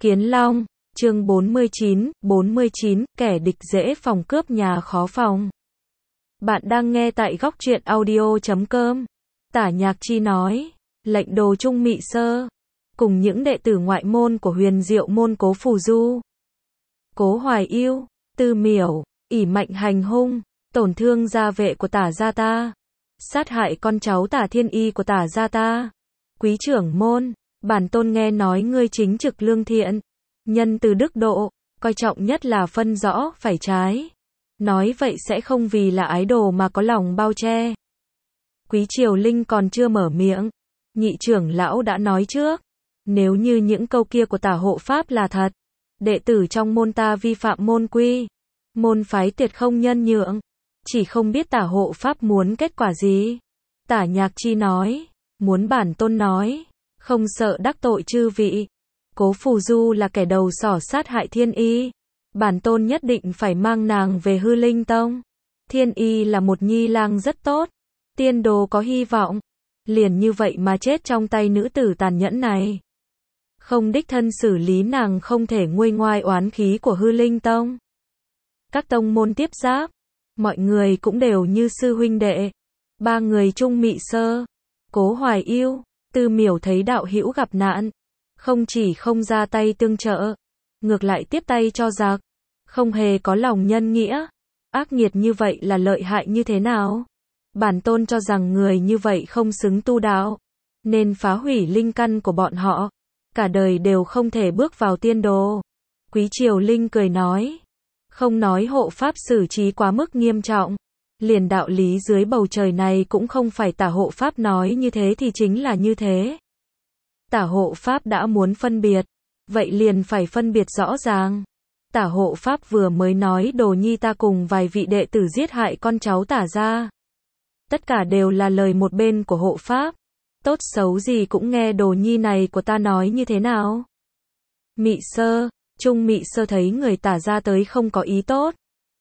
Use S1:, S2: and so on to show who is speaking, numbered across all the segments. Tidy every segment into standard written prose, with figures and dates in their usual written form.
S1: Kiến Long, chương 49, kẻ địch dễ phòng cướp nhà khó phòng. Bạn đang nghe tại góc truyện audio.com. Tả Nhạc Chi nói, lệnh đồ Trung Mị Sơ, cùng những đệ tử ngoại môn của Huyền Diệu môn Cố Phù Du, Cố Hoài Yêu, Tư Miểu, ỷ mạnh hành hung, tổn thương gia vệ của Tả gia ta, sát hại con cháu Tả Thiên Y của Tả gia ta. Quý trưởng môn, bản tôn nghe nói ngươi chính trực lương thiện, nhân từ đức độ, coi trọng nhất là phân rõ phải trái. Nói vậy sẽ không vì là ái đồ mà có lòng bao che. Quý Triều Linh còn chưa mở miệng, nhị trưởng lão đã nói trước, nếu như những câu kia của Tả hộ pháp là thật, đệ tử trong môn ta vi phạm môn quy, môn phái tuyệt không nhân nhượng, chỉ không biết Tả hộ pháp muốn kết quả gì. Tả Nhạc Chi nói, muốn bản tôn nói, không sợ đắc tội chư vị. Cố Phù Du là kẻ đầu sỏ sát hại Thiên Y, bản tôn nhất định phải mang nàng về Hư Linh Tông. Thiên Y là một nhi lang rất tốt, tiên đồ có hy vọng, liền như vậy mà chết trong tay nữ tử tàn nhẫn này. Không đích thân xử lý nàng không thể nguôi ngoai oán khí của Hư Linh Tông. Các tông môn tiếp giáp, mọi người cũng đều như sư huynh đệ. Ba người Trung Mị Sơ, Cố Hoài Yêu, Tư Miểu thấy đạo hữu gặp nạn, không chỉ không ra tay tương trợ, ngược lại tiếp tay cho giặc, không hề có lòng nhân nghĩa. Ác nghiệt như vậy là lợi hại như thế nào? Bản tôn cho rằng người như vậy không xứng tu đạo, nên phá hủy linh căn của bọn họ, cả đời đều không thể bước vào tiên đồ. Quý Triều Linh cười nói, không nói hộ pháp xử trí quá mức nghiêm trọng, liền đạo lý dưới bầu trời này cũng không phải Tả hộ pháp nói như thế thì chính là như thế. Tả hộ pháp đã muốn phân biệt, vậy liền phải phân biệt rõ ràng. Tả hộ pháp vừa mới nói đồ nhi ta cùng vài vị đệ tử giết hại con cháu Tả gia. Tất cả đều là lời một bên của hộ pháp. Tốt xấu gì cũng nghe đồ nhi này của ta nói như thế nào. Mị Sơ, Trung Mị Sơ thấy người Tả gia tới không có ý tốt.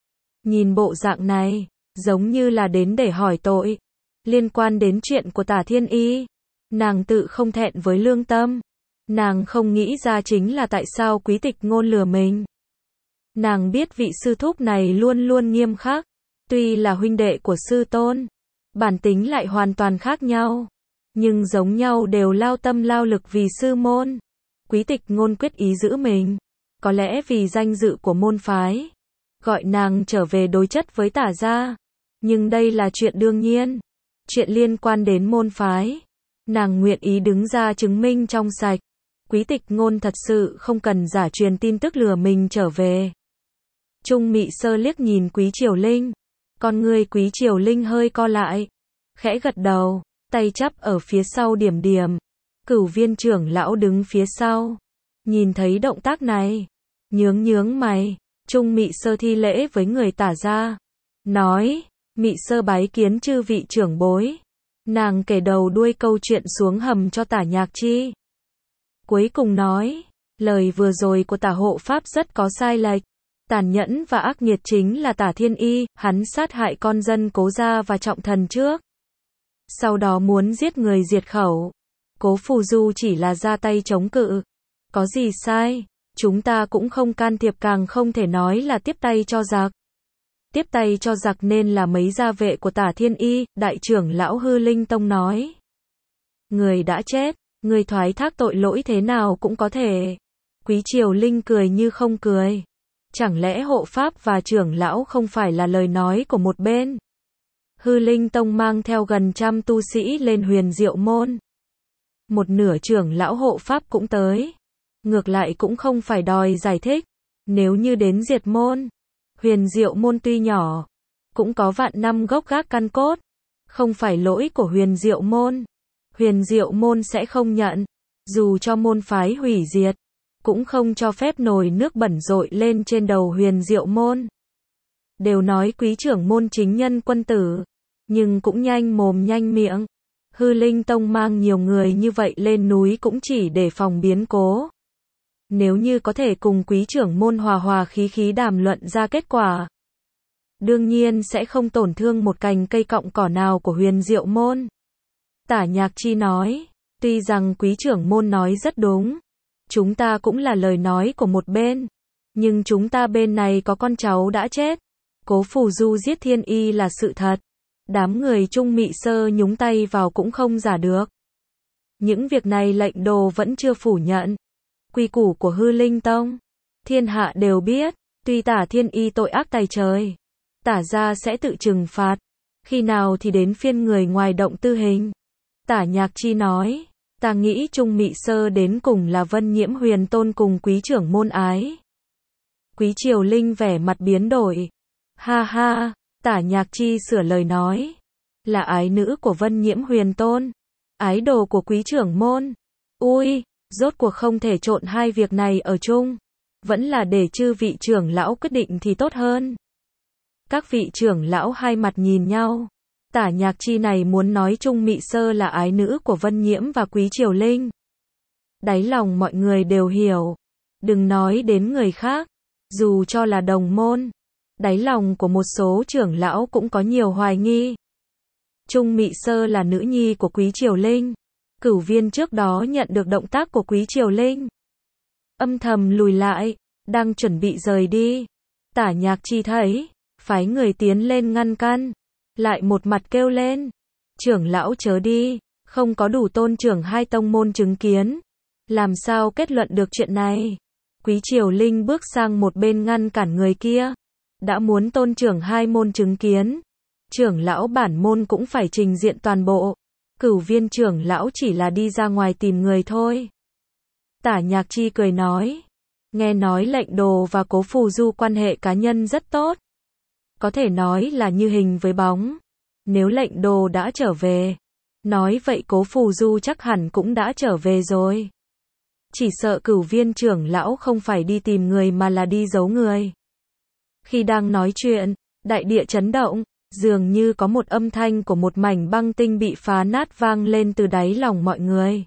S1: Nhìn bộ dạng này, giống như là đến để hỏi tội, liên quan đến chuyện của Tả Thiên Y. Nàng tự không thẹn với lương tâm. Nàng không nghĩ ra chính là tại sao Quý Tịch Ngôn lừa mình. Nàng biết vị sư thúc này luôn luôn nghiêm khắc, tuy là huynh đệ của sư tôn, bản tính lại hoàn toàn khác nhau, nhưng giống nhau đều lao tâm lao lực vì sư môn. Quý Tịch Ngôn quyết ý giữ mình, có lẽ vì danh dự của môn phái, gọi nàng trở về đối chất với Tả gia. Nhưng đây là chuyện đương nhiên, chuyện liên quan đến môn phái. Nàng nguyện ý đứng ra chứng minh trong sạch. Quý Tịch Ngôn thật sự không cần giả truyền tin tức lừa mình trở về. Trung Mị Sơ liếc nhìn Quý Triều Linh, con người Quý Triều Linh hơi co lại, khẽ gật đầu, tay chắp ở phía sau điểm điểm. Cửu Viên trưởng lão đứng phía sau, nhìn thấy động tác này, nhướng mày. Trung Mị Sơ thi lễ với người Tả gia, nói, Mị Sơ bái kiến chư vị trưởng bối. Nàng kể đầu đuôi câu chuyện xuống hầm cho Tả Nhạc Chi. Cuối cùng nói, lời vừa rồi của Tả hộ pháp rất có sai lệch. Tàn nhẫn và ác nghiệt chính là Tả Thiên Y, hắn sát hại con dân Cố gia và trọng thần trước. Sau đó muốn giết người diệt khẩu. Cố Phù Du chỉ là ra tay chống cự. Có gì sai, chúng ta cũng không can thiệp, càng không thể nói là tiếp tay cho giặc. Tiếp tay cho giặc nên là mấy gia vệ của Tả Thiên Y, đại trưởng lão Hư Linh Tông nói. Người đã chết, người thoái thác tội lỗi thế nào cũng có thể. Quý Triều Linh cười như không cười. Chẳng lẽ hộ pháp và trưởng lão không phải là lời nói của một bên? Hư Linh Tông mang theo gần trăm tu sĩ lên Huyền Diệu môn. Một nửa trưởng lão hộ pháp cũng tới. Ngược lại cũng không phải đòi giải thích. Nếu như đến diệt môn, Huyền Diệu môn tuy nhỏ, cũng có vạn năm gốc gác căn cốt. Không phải lỗi của Huyền Diệu môn. Huyền Diệu môn sẽ không nhận. Dù cho môn phái hủy diệt, cũng không cho phép nồi nước bẩn dội lên trên đầu Huyền Diệu môn. Đều nói quý trưởng môn chính nhân quân tử, nhưng cũng nhanh mồm nhanh miệng. Hư Linh Tông mang nhiều người như vậy lên núi cũng chỉ để phòng biến cố. Nếu như có thể cùng quý trưởng môn hòa hòa khí khí đàm luận ra kết quả, đương nhiên sẽ không tổn thương một cành cây cọng cỏ nào của Huyền Diệu môn. Tả Nhạc Chi nói, tuy rằng quý trưởng môn nói rất đúng, Chúng ta cũng là lời nói của một bên. Nhưng chúng ta bên này có con cháu đã chết. Cố Phù Du giết Thiên Y là sự thật. Đám người Trung Mị Sơ nhúng tay vào cũng không giả được. Những việc này lệnh đồ vẫn chưa phủ nhận. Quy củ của Hư Linh Tông, thiên hạ đều biết, tuy tả Thiên Y tội ác tày trời, tả gia sẽ tự trừng phạt. Khi nào thì đến phiên người ngoài động tư hình. Tả Nhạc Chi nói, ta nghĩ Trung Mị Sơ đến cùng là Vân Nhiễm Huyền Tôn cùng quý trưởng môn ái. Quý Triều Linh vẻ mặt biến đổi. Ha ha, Tả Nhạc Chi sửa lời nói, là ái nữ của Vân Nhiễm Huyền Tôn, ái đồ của quý trưởng môn. Ui, rốt cuộc không thể trộn hai việc này ở chung. Vẫn là để chư vị trưởng lão quyết định thì tốt hơn. Các vị trưởng lão hai mặt nhìn nhau. Tả Nhạc Chi này muốn nói Trung Mị Sơ là ái nữ của Vân Nhiễm và Quý Triều Linh. Đáy lòng mọi người đều hiểu. Đừng nói đến người khác. Dù cho là đồng môn, đáy lòng của một số trưởng lão cũng có nhiều hoài nghi. Trung Mị Sơ là nữ nhi của Quý Triều Linh. Cửu Viên trước đó nhận được động tác của Quý Triều Linh, âm thầm lùi lại, đang chuẩn bị rời đi. Tả Nhạc Chi thấy, phái người tiến lên ngăn căn, lại một mặt kêu lên, trưởng lão chớ đi, không có đủ tôn trưởng hai tông môn chứng kiến, làm sao kết luận được chuyện này. Quý Triều Linh bước sang một bên ngăn cản người kia, đã muốn tôn trưởng hai môn chứng kiến, trưởng lão bản môn cũng phải trình diện toàn bộ. Cửu Viên trưởng lão chỉ là đi ra ngoài tìm người thôi. Tả Nhạc Chi cười nói, nghe nói lệnh đồ và Cố Phù Du quan hệ cá nhân rất tốt. Có thể nói là như hình với bóng. Nếu lệnh đồ đã trở về, nói vậy Cố Phù Du chắc hẳn cũng đã trở về rồi. Chỉ sợ Cửu Viên trưởng lão không phải đi tìm người mà là đi giấu người. Khi đang nói chuyện, đại địa chấn động, dường như có một âm thanh của một mảnh băng tinh bị phá nát vang lên từ đáy lòng mọi người.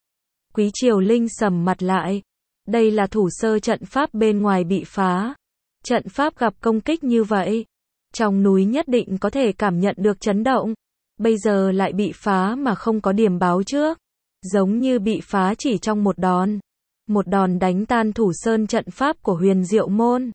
S1: Quý Triều Linh sầm mặt lại. Đây là thủ sơ trận pháp bên ngoài bị phá. Trận pháp gặp công kích như vậy, trong núi nhất định có thể cảm nhận được chấn động. Bây giờ lại bị phá mà không có điểm báo trước. Giống như bị phá chỉ trong một đòn. Một đòn đánh tan thủ sơn trận pháp của Huyền Diệu Môn.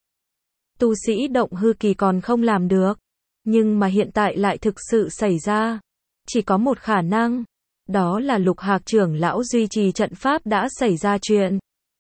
S1: Tu sĩ động hư kỳ còn không làm được. Nhưng mà hiện tại lại thực sự xảy ra. Chỉ có một khả năng. Đó là Lục Hạc trưởng lão duy trì trận pháp đã xảy ra chuyện.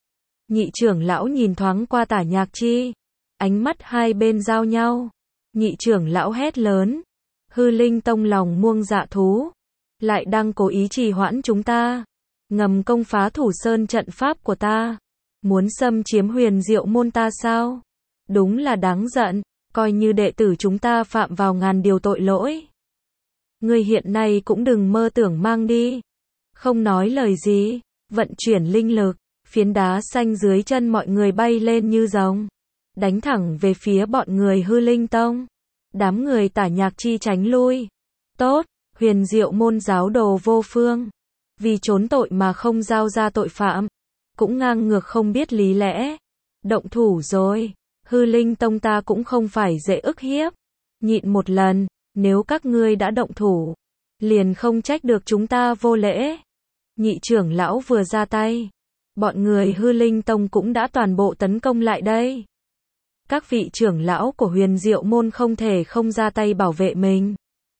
S1: Nhị trưởng lão nhìn thoáng qua Tả Nhạc Chi. Ánh mắt hai bên giao nhau. Nhị trưởng lão hét lớn. Hư Linh Tông lòng muông dạ thú. Lại đang cố ý trì hoãn chúng ta. Ngầm công phá thủ sơn trận pháp của ta. Muốn xâm chiếm Huyền Diệu Môn ta sao? Đúng là đáng giận. Coi như đệ tử chúng ta phạm vào ngàn điều tội lỗi. Ngươi hiện nay cũng đừng mơ tưởng mang đi. Không nói lời gì. Vận chuyển linh lực. Phiến đá xanh dưới chân mọi người bay lên như rồng. Đánh thẳng về phía bọn người Hư Linh Tông. Đám người Tả Nhạc Chi tránh lui. Tốt, Huyền Diệu Môn giáo đồ vô phương. Vì trốn tội mà không giao ra tội phạm. Cũng ngang ngược không biết lý lẽ. Động thủ rồi. Hư Linh Tông ta cũng không phải dễ ức hiếp. Nhịn một lần, nếu các ngươi đã động thủ, liền không trách được chúng ta vô lễ. Nhị trưởng lão vừa ra tay, bọn người Hư Linh Tông cũng đã toàn bộ tấn công lại đây. Các vị trưởng lão của Huyền Diệu Môn không thể không ra tay bảo vệ mình.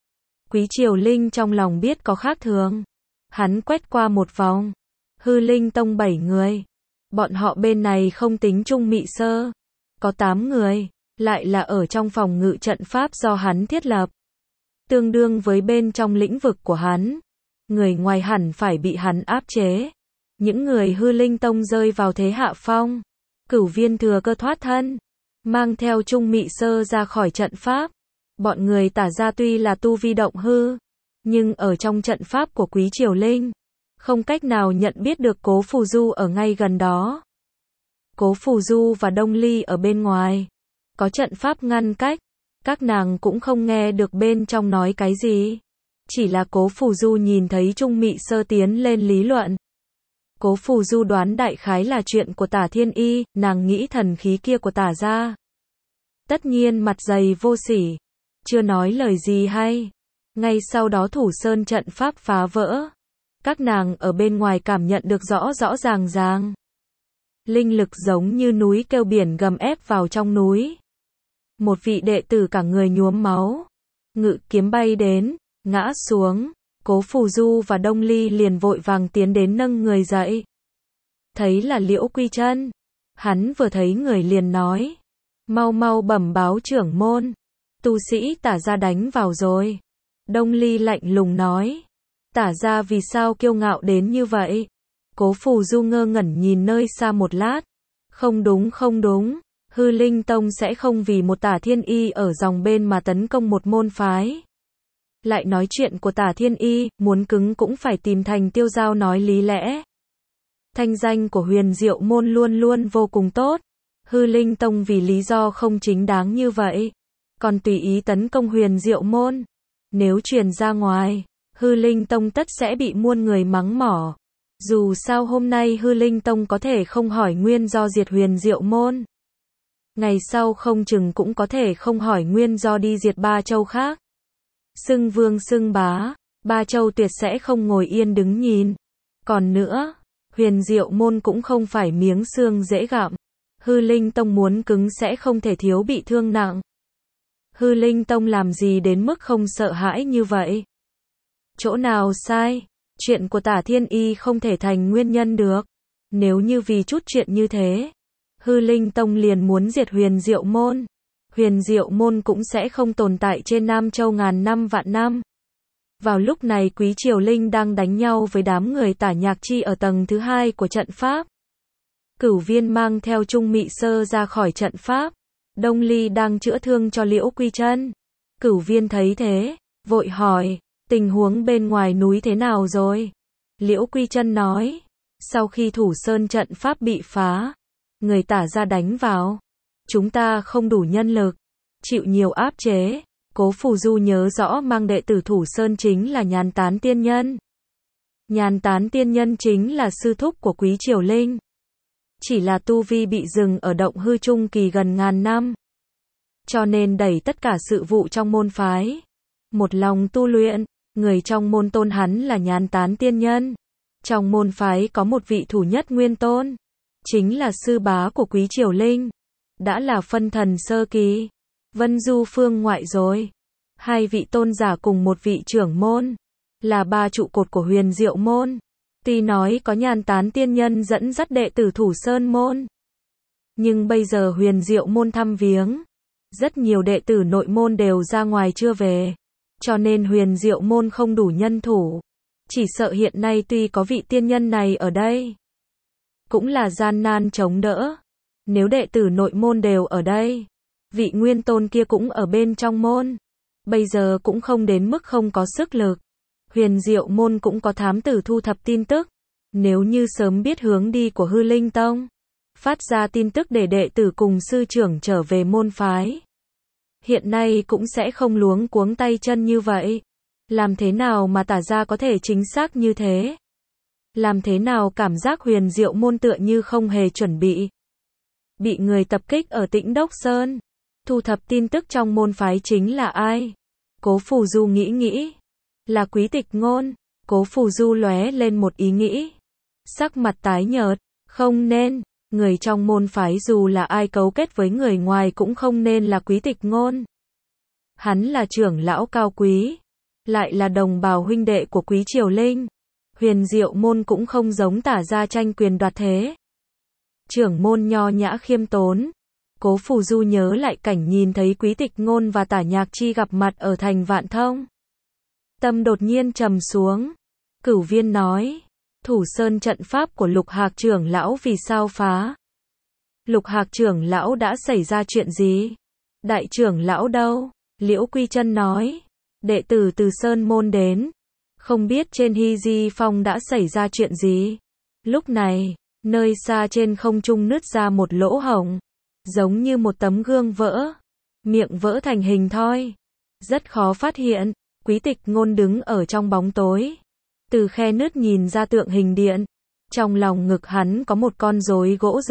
S1: Quý Triều Linh trong lòng biết có khác thường. Hắn quét qua một vòng. Hư Linh Tông 7 người. Bọn họ bên này không tính Trung Mị Sơ. Có 8 người. Lại là ở trong phòng ngự trận pháp do hắn thiết lập. Tương đương với bên trong lĩnh vực của hắn. Người ngoài hẳn phải bị hắn áp chế. Những người Hư Linh Tông rơi vào thế hạ phong. Cửu Viên thừa cơ thoát thân. Mang theo Trung Mị Sơ ra khỏi trận pháp. Bọn người Tả gia tuy là tu vi động hư. Nhưng ở trong trận pháp của Quý Triều Linh. Không cách nào nhận biết được Cố Phù Du ở ngay gần đó. Cố Phù Du và Đông Ly ở bên ngoài. Có trận pháp ngăn cách. Các nàng cũng không nghe được bên trong nói cái gì. Chỉ là Cố Phù Du nhìn thấy Trung Mị Sơ tiến lên lý luận. Cố Phù Du đoán đại khái là chuyện của Tả Thiên Y, nàng nghĩ thần khí kia của Tả gia. Tất nhiên mặt dày vô sỉ. Chưa nói lời gì hay. Ngay sau đó thủ sơn trận pháp phá vỡ. Các nàng ở bên ngoài cảm nhận được rõ rõ ràng ràng. Linh lực giống như núi kêu biển gầm ép vào trong núi. Một vị đệ tử cả người nhuốm máu, ngự kiếm bay đến, ngã xuống. Cố Phù Du và Đông Ly liền vội vàng tiến đến nâng người dậy. Thấy là Liễu Quy Chân, hắn vừa thấy người liền nói, mau mau bẩm báo trưởng môn, tu sĩ Tả gia đánh vào rồi. Đông Ly lạnh lùng nói, Tả gia vì sao kiêu ngạo đến như vậy? Cố Phù Du ngơ ngẩn nhìn nơi xa một lát, không đúng không đúng, Hư Linh Tông sẽ không vì một Tả Thiên Y ở dòng bên mà tấn công một môn phái. Lại nói chuyện của Tả Thiên Y, muốn cứng cũng phải tìm Thành Tiêu Giao nói lý lẽ. Thanh danh của Huyền Diệu môn luôn luôn vô cùng tốt. Hư Linh Tông vì lý do không chính đáng như vậy, còn tùy ý tấn công Huyền Diệu môn. Nếu truyền ra ngoài, Hư Linh Tông tất sẽ bị muôn người mắng mỏ. Dù sao hôm nay Hư Linh Tông có thể không hỏi nguyên do diệt Huyền Diệu môn. Ngày sau không chừng cũng có thể không hỏi nguyên do đi diệt ba châu khác. Xưng vương xưng bá, ba châu tuyệt sẽ không ngồi yên đứng nhìn. Còn nữa, Huyền Diệu môn cũng không phải miếng xương dễ gặm. Hư Linh Tông muốn cứng sẽ không thể thiếu bị thương nặng. Hư Linh Tông làm gì đến mức không sợ hãi như vậy? Chỗ nào sai? Chuyện của Tả Thiên Y không thể thành nguyên nhân được. Nếu như vì chút chuyện như thế, Hư Linh Tông liền muốn diệt Huyền Diệu môn, Huyền Diệu môn cũng sẽ không tồn tại trên Nam Châu ngàn năm vạn năm. Vào lúc này Quý Triều Linh đang đánh nhau với đám người Tả Nhạc Chi ở tầng thứ 2 của trận pháp. Cửu Viên mang theo Trung Mị Sơ ra khỏi trận pháp. Đông Ly đang chữa thương cho Liễu Quy Chân. Cửu Viên thấy thế, vội hỏi, tình huống bên ngoài núi thế nào rồi? Liễu Quy Chân nói, sau khi Thủ Sơn trận pháp bị phá, người Tả gia đánh vào, chúng ta không đủ nhân lực, chịu nhiều áp chế. Cố Phù Du nhớ rõ mang đệ tử Thủ Sơn chính là Nhàn Tán Tiên Nhân. Nhàn Tán Tiên Nhân chính là sư thúc của Quý Triều Linh. Chỉ là tu vi bị dừng ở động hư trung kỳ gần ngàn năm. Cho nên đẩy tất cả sự vụ trong môn phái. Một lòng tu luyện, người trong môn tôn hắn là Nhàn Tán Tiên Nhân. Trong môn phái có một vị thủ nhất nguyên tôn, chính là sư bá của Quý Triều Linh. Đã là phân thần sơ kỳ, Vân Du phương ngoại rồi. Hai vị tôn giả cùng một vị trưởng môn, là ba trụ cột của Huyền Diệu môn. Tuy nói có Nhàn Tán Tiên Nhân dẫn dắt đệ tử Thủ Sơn môn, nhưng bây giờ Huyền Diệu môn thăm viếng, rất nhiều đệ tử nội môn đều ra ngoài chưa về, cho nên Huyền Diệu môn không đủ nhân thủ. Chỉ sợ hiện nay tuy có vị tiên nhân này ở đây, cũng là gian nan chống đỡ. Nếu đệ tử nội môn đều ở đây, vị nguyên tôn kia cũng ở bên trong môn, bây giờ cũng không đến mức không có sức lực. Huyền Diệu môn cũng có thám tử thu thập tin tức. Nếu như sớm biết hướng đi của Hư Linh Tông, phát ra tin tức để đệ tử cùng sư trưởng trở về môn phái, hiện nay cũng sẽ không luống cuống tay chân như vậy. Làm thế nào mà Tả gia có thể chính xác như thế? Làm thế nào cảm giác Huyền Diệu môn tựa như không hề chuẩn bị? Bị người tập kích ở Tĩnh Đốc Sơn. Thu thập tin tức trong môn phái chính là ai? Cố Phù Du nghĩ. Là Quý Tịch Ngôn. Cố Phù Du lóe lên một ý nghĩ. Sắc mặt tái nhợt. Không nên. Người trong môn phái dù là ai cấu kết với người ngoài cũng không nên là Quý Tịch Ngôn. Hắn là trưởng lão cao quý, lại là đồng bào huynh đệ của Quý Triều Linh. Huyền Diệu môn cũng không giống Tả gia tranh quyền đoạt thế. Trưởng môn nho nhã khiêm tốn. Cố Phù Du nhớ lại cảnh nhìn thấy Quý Tịch Ngôn và Tả Nhạc Chi gặp mặt ở thành Vạn Thông. Tâm đột nhiên trầm xuống. Cửu Viên nói, Thủ Sơn trận pháp của Lục Hạc trưởng lão vì sao phá? Lục Hạc trưởng lão đã xảy ra chuyện gì? Đại trưởng lão đâu? Liễu Quy Chân nói, đệ tử từ Sơn môn đến, không biết trên Hy Di Phong đã xảy ra chuyện gì. Lúc này, nơi xa trên không trung nứt ra một lỗ hổng, giống như một tấm gương vỡ, miệng vỡ thành hình thoi, rất khó phát hiện. Quý Tịch Ngôn đứng ở trong bóng tối, từ khe nứt nhìn ra tượng hình điện. Trong lòng ngực hắn có một con rối gỗ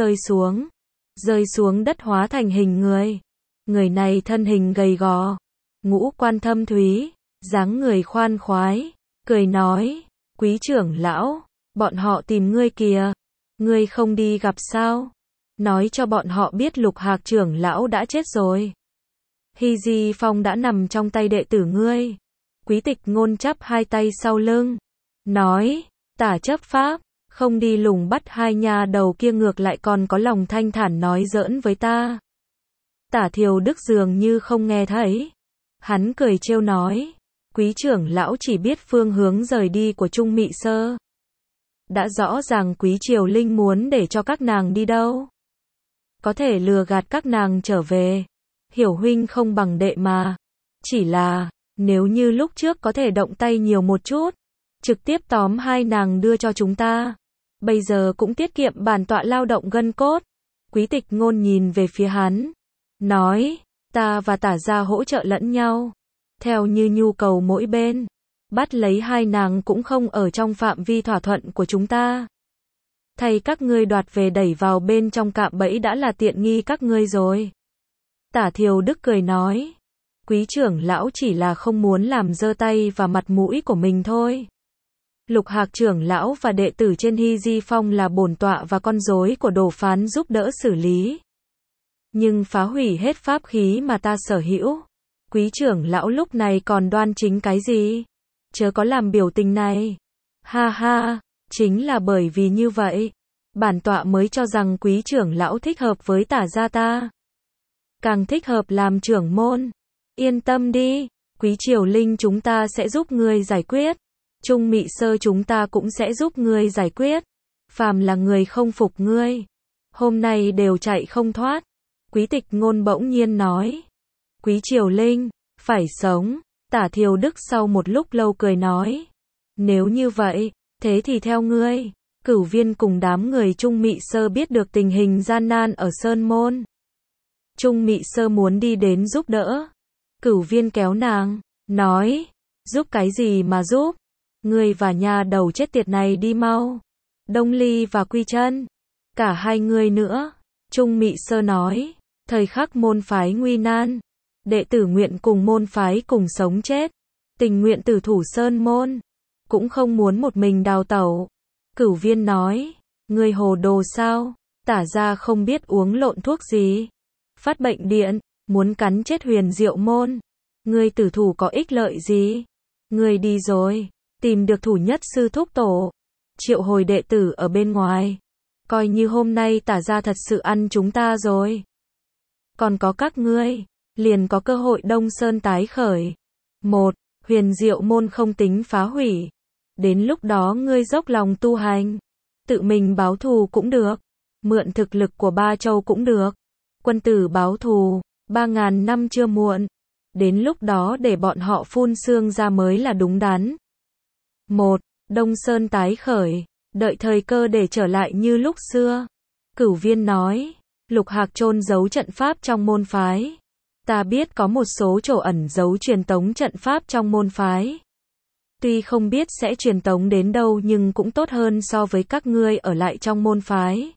S1: rơi xuống đất hóa thành hình người. Người này thân hình gầy gò, ngũ quan thâm thúy, dáng người khoan khoái, cười nói, Quý trưởng lão, bọn họ tìm ngươi kìa. Ngươi không đi gặp sao? Nói cho bọn họ biết Lục Hạc trưởng lão đã chết rồi. Hy Di Phong đã nằm trong tay đệ tử ngươi. Quý Tịch Ngôn chắp hai tay sau lưng. Nói, Tả chấp pháp, không đi lùng bắt hai nha đầu kia ngược lại còn có lòng thanh thản nói giỡn với ta. Tả Thiều Đức dường như không nghe thấy. Hắn cười trêu nói, quý trưởng lão chỉ biết phương hướng rời đi của Trung Mị Sơ. Đã rõ ràng quý Triều Linh muốn để cho các nàng đi đâu. Có thể lừa gạt các nàng trở về. Hiểu huynh không bằng đệ mà. Chỉ là, nếu như lúc trước có thể động tay nhiều một chút, trực tiếp tóm hai nàng đưa cho chúng ta. Bây giờ cũng tiết kiệm bản tọa lao động gân cốt. Quý Tịch Ngôn nhìn về phía hắn. Nói, ta và Tả gia hỗ trợ lẫn nhau. Theo như nhu cầu mỗi bên. Bắt lấy hai nàng cũng không ở trong phạm vi thỏa thuận của chúng ta. Thay các ngươi đoạt về đẩy vào bên trong cạm bẫy đã là tiện nghi các ngươi rồi. Tả Thiều Đức cười nói. Quý trưởng lão chỉ là không muốn làm dơ tay và mặt mũi của mình thôi. Lục Hạc trưởng lão và đệ tử trên Hy Di Phong là bổn tọa và con rối của Đồ Phán giúp đỡ xử lý. Nhưng phá hủy hết pháp khí mà ta sở hữu. Quý trưởng lão lúc này còn đoan chính cái gì? Chớ có làm biểu tình này. Ha ha, chính là bởi vì như vậy. Bản tọa mới cho rằng quý trưởng lão thích hợp với Tả gia ta. Càng thích hợp làm trưởng môn. Yên tâm đi, quý Triều Linh chúng ta sẽ giúp ngươi giải quyết. Trung Mị Sơ chúng ta cũng sẽ giúp ngươi giải quyết. Phàm là người không phục ngươi, hôm nay đều chạy không thoát. Quý Tịch Ngôn bỗng nhiên nói. Quý Triều Linh, phải sống. Tả Thiều Đức sau một lúc lâu cười nói. Nếu như vậy, thế thì theo ngươi. Cửu Viên cùng đám người Trung Mị Sơ biết được tình hình gian nan ở Sơn Môn. Trung Mị Sơ muốn đi đến giúp đỡ. Cửu Viên kéo nàng, nói. Giúp cái gì mà giúp? Ngươi và nhà đầu chết tiệt này đi mau. Đông Ly và Quy Chân. Cả hai người nữa. Trung Mị Sơ nói. Thời khắc môn phái nguy nan. Đệ tử nguyện cùng môn phái cùng sống chết. Tình nguyện tử thủ Sơn Môn. Cũng không muốn một mình đào tẩu. Cửu Viên nói. Ngươi hồ đồ sao? Tả gia không biết uống lộn thuốc gì. Phát bệnh điện. Muốn cắn chết Huyền Diệu Môn. Ngươi tử thủ có ích lợi gì? Ngươi đi rồi. Tìm được thủ nhất sư thúc tổ. Triệu hồi đệ tử ở bên ngoài. Coi như hôm nay Tả gia thật sự ăn chúng ta rồi. Còn có các ngươi. Liền có cơ hội Đông Sơn tái khởi. Một, Huyền Diệu Môn không tính phá hủy. Đến lúc đó ngươi dốc lòng tu hành. Tự mình báo thù cũng được. Mượn thực lực của Ba Châu cũng được. Quân tử báo thù. 3.000 năm chưa muộn. Đến lúc đó để bọn họ phun xương ra mới là đúng đắn. Một, Đông Sơn tái khởi. Đợi thời cơ để trở lại như lúc xưa. Cửu Viên nói. Lục Hạc chôn giấu trận pháp trong môn phái. Ta biết có một số chỗ ẩn giấu truyền tống trận pháp trong môn phái. Tuy không biết sẽ truyền tống đến đâu nhưng cũng tốt hơn so với các ngươi ở lại trong môn phái.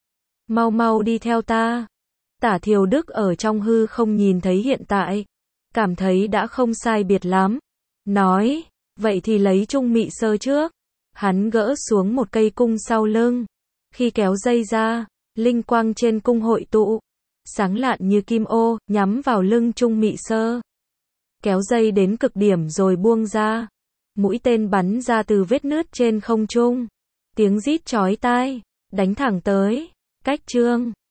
S1: Mau mau đi theo ta. Tả Thiều Đức ở trong hư không nhìn thấy hiện tại. Cảm thấy đã không sai biệt lắm. Nói, vậy thì lấy Trung Mị Sơ trước. Hắn gỡ xuống một cây cung sau lưng. Khi kéo dây ra, linh quang trên cung hội tụ. Sáng lạn như kim ô, nhắm vào lưng Trung Mị Sơ. Kéo dây đến cực điểm rồi buông ra. Mũi tên bắn ra từ vết nứt trên không trung. Tiếng rít chói tai, đánh thẳng tới. Cách chương